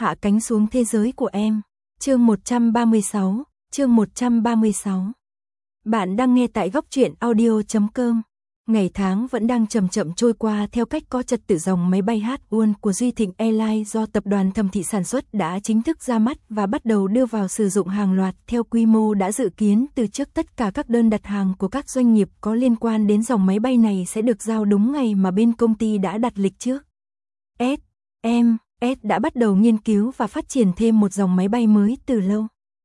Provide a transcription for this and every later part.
hạ cánh xuống thế giới của em. Chương 136, chương 136. Bạn đang nghe tại góc truyện audio.com. Ngày tháng vẫn đang chậm chậm trôi qua theo cách có trật tự. Dòng máy bay H1 của Duy Thịnh Airlines do tập đoàn Thẩm Thị sản xuất đã chính thức ra mắt và bắt đầu đưa vào sử dụng hàng loạt theo quy mô đã dự kiến từ trước. Tất cả các đơn đặt hàng của các doanh nghiệp có liên quan đến dòng máy bay này sẽ được giao đúng ngày mà bên công ty đã đặt lịch trước. S đã bắt đầu nghiên cứu và phát triển thêm một dòng máy bay mới từ lâu.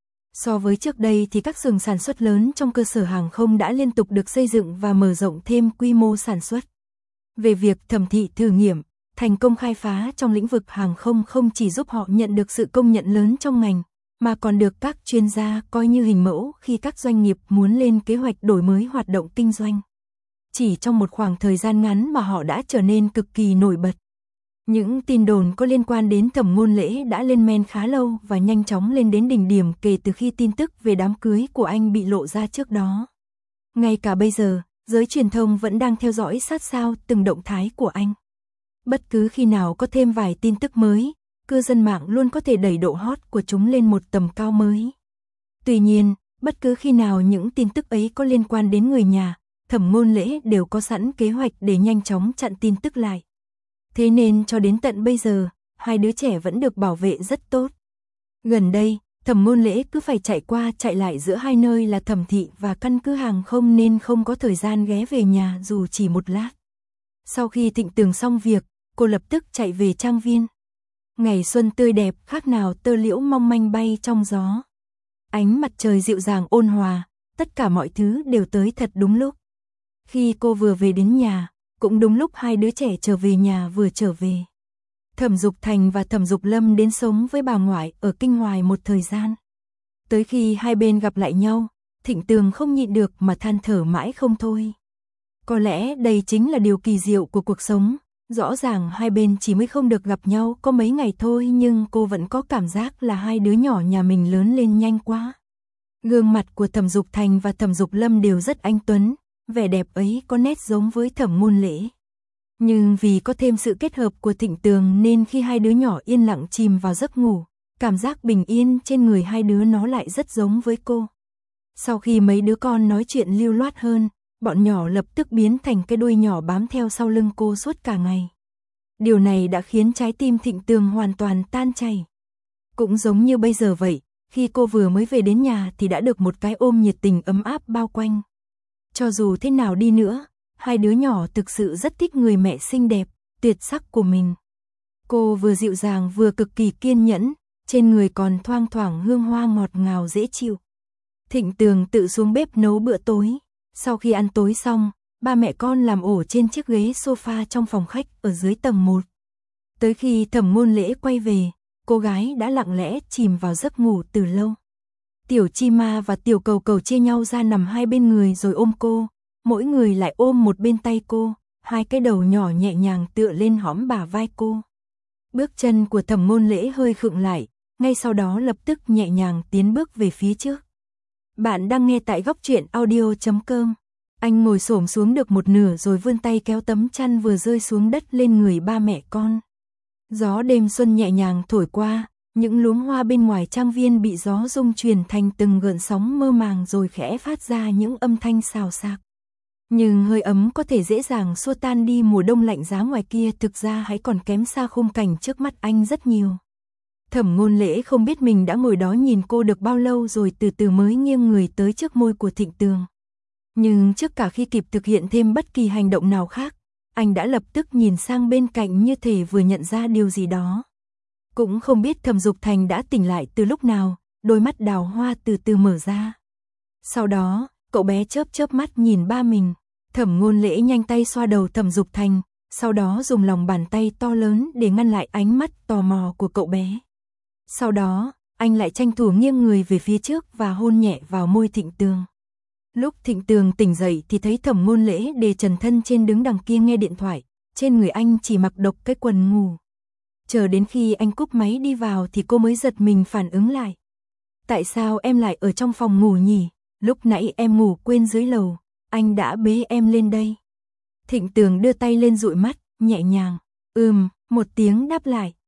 So với trước đây thì các xưởng sản xuất lớn trong cơ sở hàng không đã liên tục được xây dựng và mở rộng thêm quy mô sản xuất. Về việc Thẩm Thị thử nghiệm, thành công khai phá trong lĩnh vực hàng không không chỉ giúp họ nhận được sự công nhận lớn trong ngành, mà còn được các chuyên gia coi như hình mẫu khi các doanh nghiệp muốn lên kế hoạch đổi mới hoạt động kinh doanh. Chỉ trong một khoảng thời gian ngắn mà họ đã trở nên cực kỳ nổi bật. Những tin đồn có liên quan đến Thẩm Ngôn Lễ đã lên men khá lâu và nhanh chóng lên đến đỉnh điểm kể từ khi tin tức về đám cưới của anh bị lộ ra trước đó. Ngay cả bây giờ, giới truyền thông vẫn đang theo dõi sát sao từng động thái của anh. Bất cứ khi nào có thêm vài tin tức mới, cư dân mạng luôn có thể đẩy độ hot của chúng lên một tầm cao mới. Tuy nhiên, bất cứ khi nào những tin tức ấy có liên quan đến người nhà, Thẩm Ngôn Lễ đều có sẵn kế hoạch để nhanh chóng chặn tin tức lại. Thế nên cho đến tận bây giờ, hai đứa trẻ vẫn được bảo vệ rất tốt. Gần đây, Thẩm Ngôn Lễ cứ phải chạy qua chạy lại giữa hai nơi là Thẩm Thị và căn cứ hàng không nên không có thời gian ghé về nhà dù chỉ một lát. Sau khi Thịnh Tường xong việc, cô lập tức chạy về trang viên. Ngày xuân tươi đẹp khác nào tơ liễu mong manh bay trong gió. Ánh mặt trời dịu dàng ôn hòa, tất cả mọi thứ đều tới thật đúng lúc. Khi cô vừa về đến nhà, cũng đúng lúc hai đứa trẻ trở về nhà vừa trở về. Thẩm Dục Thành và Thẩm Dục Lâm đến sống với bà ngoại ở Kinh Hoài một thời gian. Tới khi hai bên gặp lại nhau, Thịnh Tường không nhịn được mà than thở mãi không thôi. Có lẽ đây chính là điều kỳ diệu của cuộc sống. Rõ ràng hai bên chỉ mới không được gặp nhau có mấy ngày thôi nhưng cô vẫn có cảm giác là hai đứa nhỏ nhà mình lớn lên nhanh quá. Gương mặt của Thẩm Dục Thành và Thẩm Dục Lâm đều rất anh tuấn. Vẻ đẹp ấy có nét giống với Thẩm Ngôn Lễ. Nhưng vì có thêm sự kết hợp của Thịnh Tường nên khi hai đứa nhỏ yên lặng chìm vào giấc ngủ, cảm giác bình yên trên người hai đứa nó lại rất giống với cô. Sau khi mấy đứa con nói chuyện lưu loát hơn, bọn nhỏ lập tức biến thành cái đuôi nhỏ bám theo sau lưng cô suốt cả ngày. Điều này đã khiến trái tim Thịnh Tường hoàn toàn tan chảy. Cũng giống như bây giờ vậy, khi cô vừa mới về đến nhà thì đã được một cái ôm nhiệt tình ấm áp bao quanh. Cho dù thế nào đi nữa, hai đứa nhỏ thực sự rất thích người mẹ xinh đẹp, tuyệt sắc của mình. Cô vừa dịu dàng vừa cực kỳ kiên nhẫn, trên người còn thoang thoảng hương hoa ngọt ngào dễ chịu. Thịnh Tường tự xuống bếp nấu bữa tối. Sau khi ăn tối xong, ba mẹ con làm ổ trên chiếc ghế sofa trong phòng khách ở dưới tầng 1. Tới khi Thẩm Ngôn Lễ quay về, cô gái đã lặng lẽ chìm vào giấc ngủ từ lâu. Tiểu Chi Ma và Tiểu Cầu Cầu chia nhau ra nằm hai bên người rồi ôm cô, mỗi người lại ôm một bên tay cô, hai cái đầu nhỏ nhẹ nhàng tựa lên hõm bả vai cô. Bước chân của Thẩm Ngôn Lễ hơi khựng lại, ngay sau đó lập tức nhẹ nhàng tiến bước về phía trước. Bạn đang nghe tại góc truyện audio.com. Anh ngồi xổm xuống được một nửa rồi vươn tay kéo tấm chăn vừa rơi xuống đất lên người ba mẹ con. Gió đêm xuân nhẹ nhàng thổi qua. Những luống hoa bên ngoài trang viên bị gió rung chuyển thành từng gợn sóng mơ màng rồi khẽ phát ra những âm thanh xào xạc. Nhưng hơi ấm có thể dễ dàng xua tan đi mùa đông lạnh giá ngoài kia, thực ra hãy còn kém xa khung cảnh trước mắt anh rất nhiều. Thẩm Ngôn Lễ không biết mình đã ngồi đó nhìn cô được bao lâu rồi từ từ mới nghiêng người tới trước môi của Thịnh Tường. Nhưng trước cả khi kịp thực hiện thêm bất kỳ hành động nào khác, anh đã lập tức nhìn sang bên cạnh như thể vừa nhận ra điều gì đó. Cũng không biết Thẩm Dục Thành đã tỉnh lại từ lúc nào, đôi mắt đào hoa từ từ mở ra. Sau đó, cậu bé chớp chớp mắt nhìn ba mình. Thẩm Ngôn Lễ nhanh tay xoa đầu Thẩm Dục Thành, sau đó dùng lòng bàn tay to lớn để ngăn lại ánh mắt tò mò của cậu bé. Sau đó, anh lại tranh thủ nghiêng người về phía trước và hôn nhẹ vào môi Thịnh Tường. Lúc Thịnh Tường tỉnh dậy thì thấy Thẩm Ngôn Lễ để trần thân trên đứng đằng kia nghe điện thoại, trên người anh chỉ mặc độc cái quần ngủ. Chờ đến khi anh cúp máy đi vào thì cô mới giật mình phản ứng lại. Tại sao em lại ở trong phòng ngủ nhỉ? Lúc nãy em ngủ quên dưới lầu, anh đã bế em lên đây. Thịnh Tường đưa tay lên dụi mắt, nhẹ nhàng. Một tiếng đáp lại,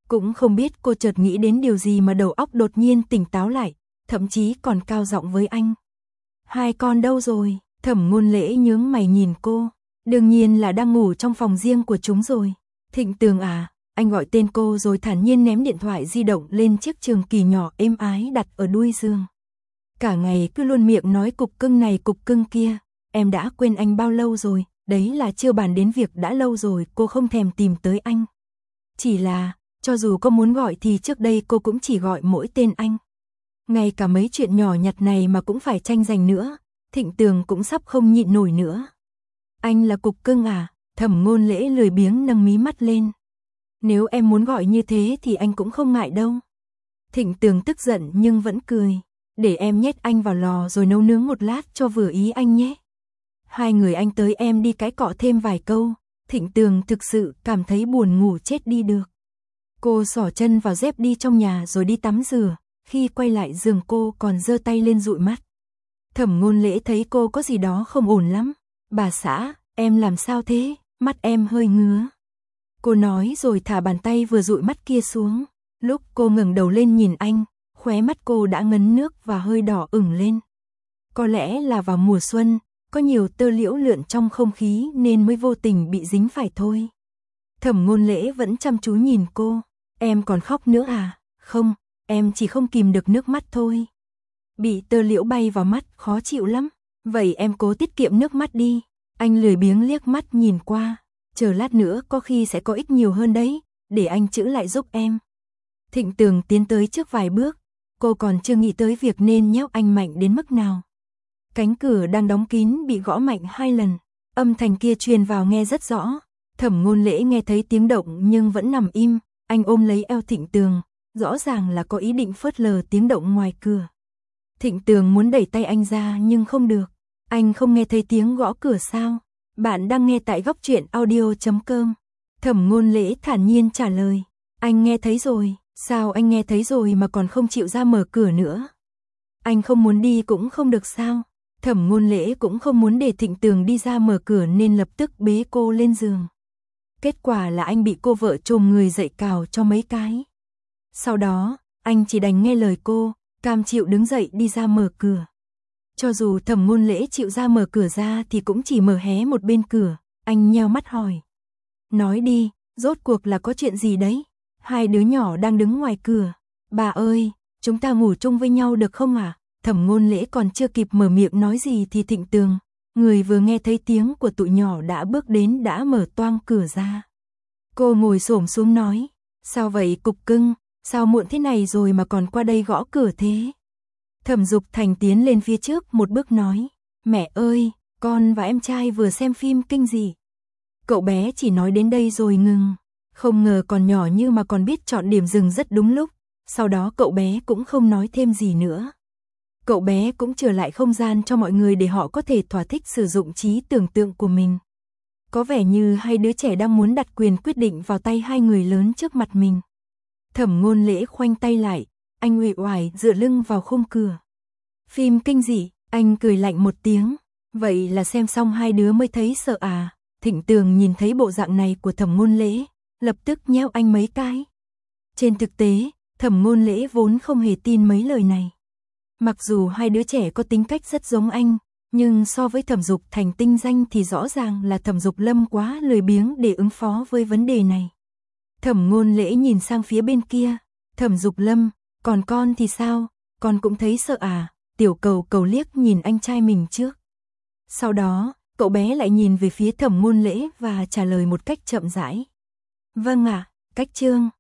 Cũng không biết cô chợt nghĩ đến điều gì mà đầu óc đột nhiên tỉnh táo lại, thậm chí còn cao giọng với anh. Hai con đâu rồi? Thẩm Ngôn Lễ nhướng mày nhìn cô. Đương nhiên là đang ngủ trong phòng riêng của chúng rồi. Thịnh Tường à, anh gọi tên cô rồi thản nhiên ném điện thoại di động lên chiếc trường kỳ nhỏ êm ái đặt ở đuôi giường. Cả ngày cứ luôn miệng nói cục cưng này cục cưng kia, em đã quên anh bao lâu rồi, đấy là chưa bàn đến việc đã lâu rồi cô không thèm tìm tới anh. Chỉ là, cho dù có muốn gọi thì trước đây cô cũng chỉ gọi mỗi tên anh. Ngay cả mấy chuyện nhỏ nhặt này mà cũng phải tranh giành nữa, Thịnh Tường cũng sắp không nhịn nổi nữa. Anh là cục cưng à? Thẩm Ngôn Lễ lười biếng nâng mí mắt lên. Nếu em muốn gọi như thế thì anh cũng không ngại đâu. Thịnh Tường tức giận nhưng vẫn cười. Để em nhét anh vào lò rồi nấu nướng một lát cho vừa ý anh nhé. Hai người anh tới em đi cái cọ thêm vài câu. Thịnh Tường thực sự cảm thấy buồn ngủ chết đi được. Cô xỏ chân vào dép đi trong nhà rồi đi tắm rửa. Khi quay lại giường cô còn giơ tay lên dụi mắt. Thẩm Ngôn Lễ thấy cô có gì đó không ổn lắm. Bà xã, em làm sao thế? Mắt em hơi ngứa. Cô nói rồi thả bàn tay vừa dụi mắt kia xuống. Lúc cô ngẩng đầu lên nhìn anh, khóe mắt cô đã ngấn nước và hơi đỏ ửng lên. Có lẽ là vào mùa xuân, có nhiều tơ liễu lượn trong không khí nên mới vô tình bị dính phải thôi. Thẩm Ngôn Lễ vẫn chăm chú nhìn cô. Em còn khóc nữa à? Không, em chỉ không kìm được nước mắt thôi. Bị tơ liễu bay vào mắt khó chịu lắm. Vậy em cố tiết kiệm nước mắt đi. Anh lười biếng liếc mắt nhìn qua. Chờ lát nữa có khi sẽ có ích nhiều hơn đấy. Để anh chữa lại giúp em. Thịnh Tường tiến tới trước vài bước. Cô còn chưa nghĩ tới việc nên nhéo anh mạnh đến mức nào. Cánh cửa đang đóng kín bị gõ mạnh 2 lần. Âm thanh kia truyền vào nghe rất rõ. Thẩm Ngôn Lễ nghe thấy tiếng động nhưng vẫn nằm im. Anh ôm lấy eo Thịnh Tường. Rõ ràng là có ý định phớt lờ tiếng động ngoài cửa. Thịnh Tường muốn đẩy tay anh ra nhưng không được. Anh không nghe thấy tiếng gõ cửa sao? Bạn đang nghe tại Góc Truyện Audio.com. Thẩm Ngôn Lễ thản nhiên trả lời. Anh nghe thấy rồi. Sao anh nghe thấy rồi mà còn không chịu ra mở cửa nữa? Anh không muốn đi cũng không được sao? Thẩm Ngôn Lễ cũng không muốn để Thịnh Tường đi ra mở cửa nên lập tức bế cô lên giường. Kết quả là anh bị cô vợ chồm người dậy cào cho mấy cái. Sau đó, anh chỉ đành nghe lời cô, cam chịu đứng dậy đi ra mở cửa. Cho dù Thẩm Ngôn Lễ chịu ra mở cửa ra thì cũng chỉ mở hé một bên cửa, anh nheo mắt hỏi. Nói đi, rốt cuộc là có chuyện gì đấy? Hai đứa nhỏ đang đứng ngoài cửa. Bà ơi, chúng ta ngủ chung với nhau được không à? Thẩm Ngôn Lễ còn chưa kịp mở miệng nói gì thì Thịnh Tường, người vừa nghe thấy tiếng của tụi nhỏ đã bước đến đã mở toang cửa ra. Cô ngồi xổm xuống nói, sao vậy cục cưng, sao muộn thế này rồi mà còn qua đây gõ cửa thế? Thẩm Dục Thành tiến lên phía trước một bước nói, mẹ ơi, con và em trai vừa xem phim kinh dị. Cậu bé chỉ nói đến đây rồi ngừng, không ngờ còn nhỏ như mà còn biết chọn điểm dừng rất đúng lúc, sau đó cậu bé cũng không nói thêm gì nữa. Cậu bé cũng trở lại không gian cho mọi người để họ có thể thỏa thích sử dụng trí tưởng tượng của mình. Có vẻ như hai đứa trẻ đang muốn đặt quyền quyết định vào tay hai người lớn trước mặt mình. Thẩm Ngôn Lễ khoanh tay lại, anh uể oải dựa lưng vào khung cửa. Phim kinh dị, anh cười lạnh một tiếng, vậy là xem xong hai đứa mới thấy sợ à? Thịnh Tường nhìn thấy bộ dạng này của Thẩm Ngôn Lễ, lập tức nhéo anh mấy cái. Trên thực tế, Thẩm Ngôn Lễ vốn không hề tin mấy lời này. Mặc dù hai đứa trẻ có tính cách rất giống anh, nhưng so với Thẩm Dục Thành tinh danh thì rõ ràng là Thẩm Dục Lâm quá lười biếng để ứng phó với vấn đề này. Thẩm Ngôn Lễ nhìn sang phía bên kia, Thẩm Dục Lâm, còn con thì sao, con cũng thấy sợ à? Tiểu Cầu Cầu liếc nhìn anh trai mình trước. Sau đó, cậu bé lại nhìn về phía Thẩm Ngôn Lễ và trả lời một cách chậm rãi. Vâng ạ, cách chương.